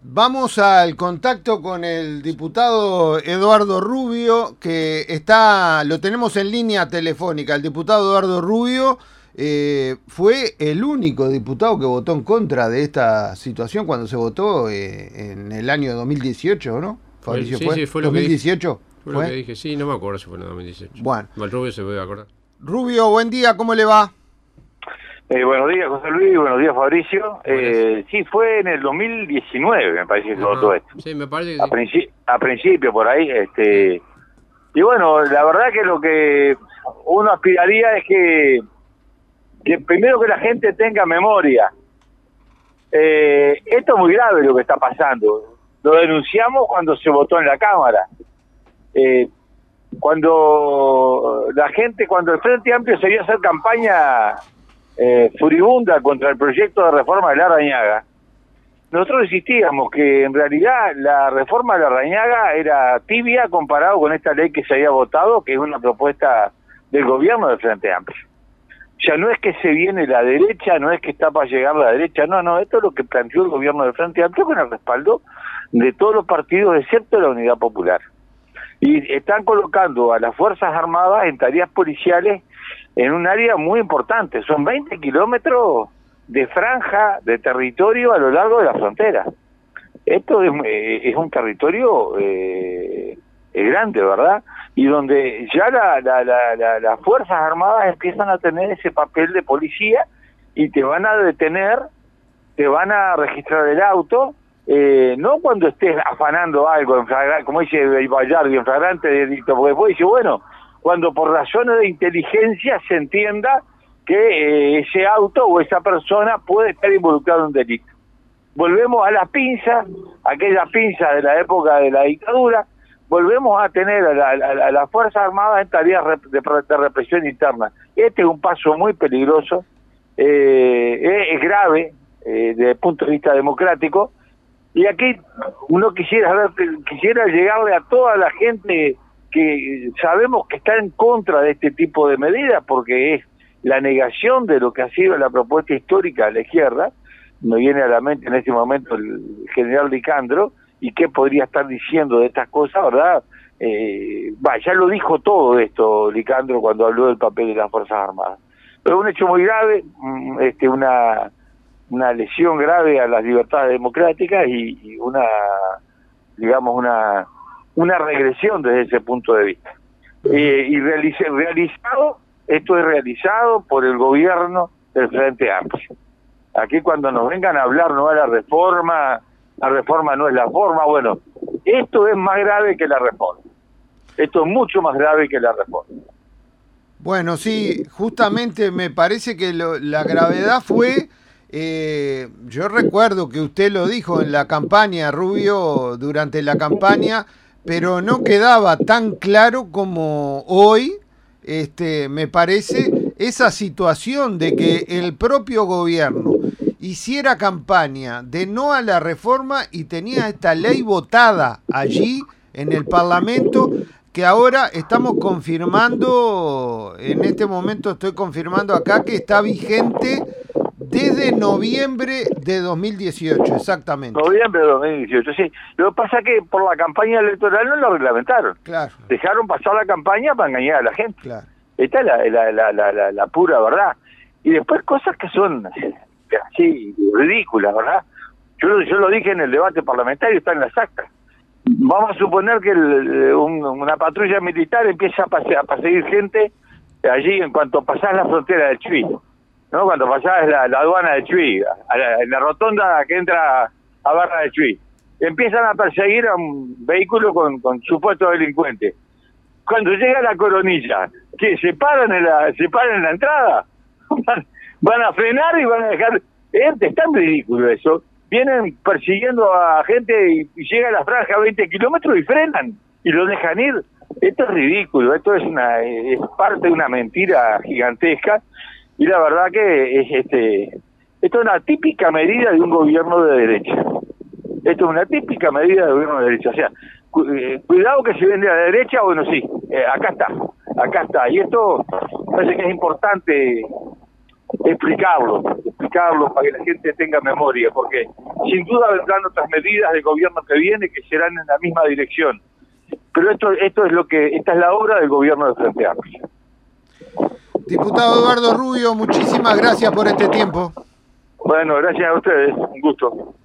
Vamos al contacto con el diputado Eduardo Rubio, que lo tenemos en línea telefónica. El diputado Eduardo Rubio fue el único diputado que votó en contra de esta situación cuando se votó en el año 2018, ¿no? Fabricio, Sí, sí, fue lo 2018. Fue lo que dije, sí, no me acuerdo si fue en el 2018. Bueno. El Rubio se puede acordar. Rubio, buen día, ¿cómo le va? Buenos días, José Luis, buenos días, Fabricio. Sí, fue en el 2019, me parece que se votó esto. Sí, me parece que sí. A principio, por ahí. Y bueno, la verdad que lo que uno aspiraría es que primero que la gente tenga memoria. Esto es muy grave lo que está pasando. Lo denunciamos cuando se votó en la Cámara. Cuando el Frente Amplio se iba a hacer campaña furibunda contra el proyecto de reforma de Larrañaga, nosotros insistíamos que en realidad la reforma de Larrañaga era tibia comparado con esta ley que se había votado, que es una propuesta del gobierno del Frente Amplio. Ya no es que se viene la derecha, no es que está para llegar la derecha, no, esto es lo que planteó el gobierno del Frente Amplio con el respaldo de todos los partidos, excepto la Unidad Popular. Y están colocando a las Fuerzas Armadas en tareas policiales en un área muy importante. Son 20 kilómetros de franja de territorio a lo largo de la frontera. Esto es un territorio grande, ¿verdad? Y donde ya las Fuerzas Armadas empiezan a tener ese papel de policía y te van a detener, te van a registrar el auto, no cuando estés afanando algo, en flagrante, como dice Bayardi, en flagrante delito, porque después dice, bueno, cuando por razones de inteligencia se entienda que ese auto o esa persona puede estar involucrado en un delito. Volvemos a las pinzas, aquellas pinzas de la época de la dictadura, volvemos a tener a las Fuerzas Armadas en tareas de represión interna. Este es un paso muy peligroso, es grave desde el punto de vista democrático, y aquí uno quisiera llegarle a toda la gente que sabemos que está en contra de este tipo de medidas, porque es la negación de lo que ha sido la propuesta histórica de la izquierda. Me viene a la mente en este momento el general Licandro, y qué podría estar diciendo de estas cosas, ¿verdad? Ya lo dijo todo esto Licandro cuando habló del papel de las Fuerzas Armadas. Pero un hecho muy grave, una lesión grave a las libertades democráticas y una regresión desde ese punto de vista. Esto es realizado por el gobierno del Frente Amplio. Aquí cuando nos vengan a hablar no es la reforma no es la forma, bueno, esto es más grave que la reforma. Esto es mucho más grave que la reforma. Bueno, sí, justamente me parece que la gravedad fue... yo recuerdo que usted lo dijo en la campaña, Rubio, durante la campaña, pero no quedaba tan claro como hoy, me parece, esa situación de que el propio gobierno hiciera campaña de no a la reforma y tenía esta ley votada allí en el Parlamento, que ahora estamos confirmando, en este momento estoy confirmando acá que está vigente desde noviembre de 2018, exactamente. Noviembre de 2018, sí. Lo que pasa es que por la campaña electoral no lo reglamentaron. Claro. Dejaron pasar la campaña para engañar a la gente. Claro. Esta es la pura verdad. Y después cosas que son así ridículas, ¿verdad? Yo lo dije en el debate parlamentario, está en las actas. Vamos a suponer que una patrulla militar empieza a perseguir gente allí en cuanto pasás la frontera del Chuy, ¿no? Cuando pasás la aduana de Chuy, en la rotonda que entra a Barra de Chuy. Empiezan a perseguir a un vehículo con supuestos delincuentes. Cuando llega la Coronilla, ¿qué? ¿Se paran en la entrada? Van a frenar y van a dejar... Es tan ridículo eso. Vienen persiguiendo a gente y llega a la franja a 20 kilómetros y frenan y lo dejan ir. Esto es ridículo, esto es parte de una mentira gigantesca, y la verdad que esto es una típica medida de un gobierno de derecha. Esto es una típica medida de gobierno de derecha. O sea, cuidado que se vende a la derecha, bueno, sí, acá está. Y esto parece que es importante explicarlo explicarlo, para que la gente tenga memoria, porque sin duda vendrán otras medidas del gobierno que viene que serán en la misma dirección. Pero esta es la obra del gobierno de Frente Amplio. Diputado Eduardo Rubio, muchísimas gracias por este tiempo. Bueno, gracias a ustedes, un gusto.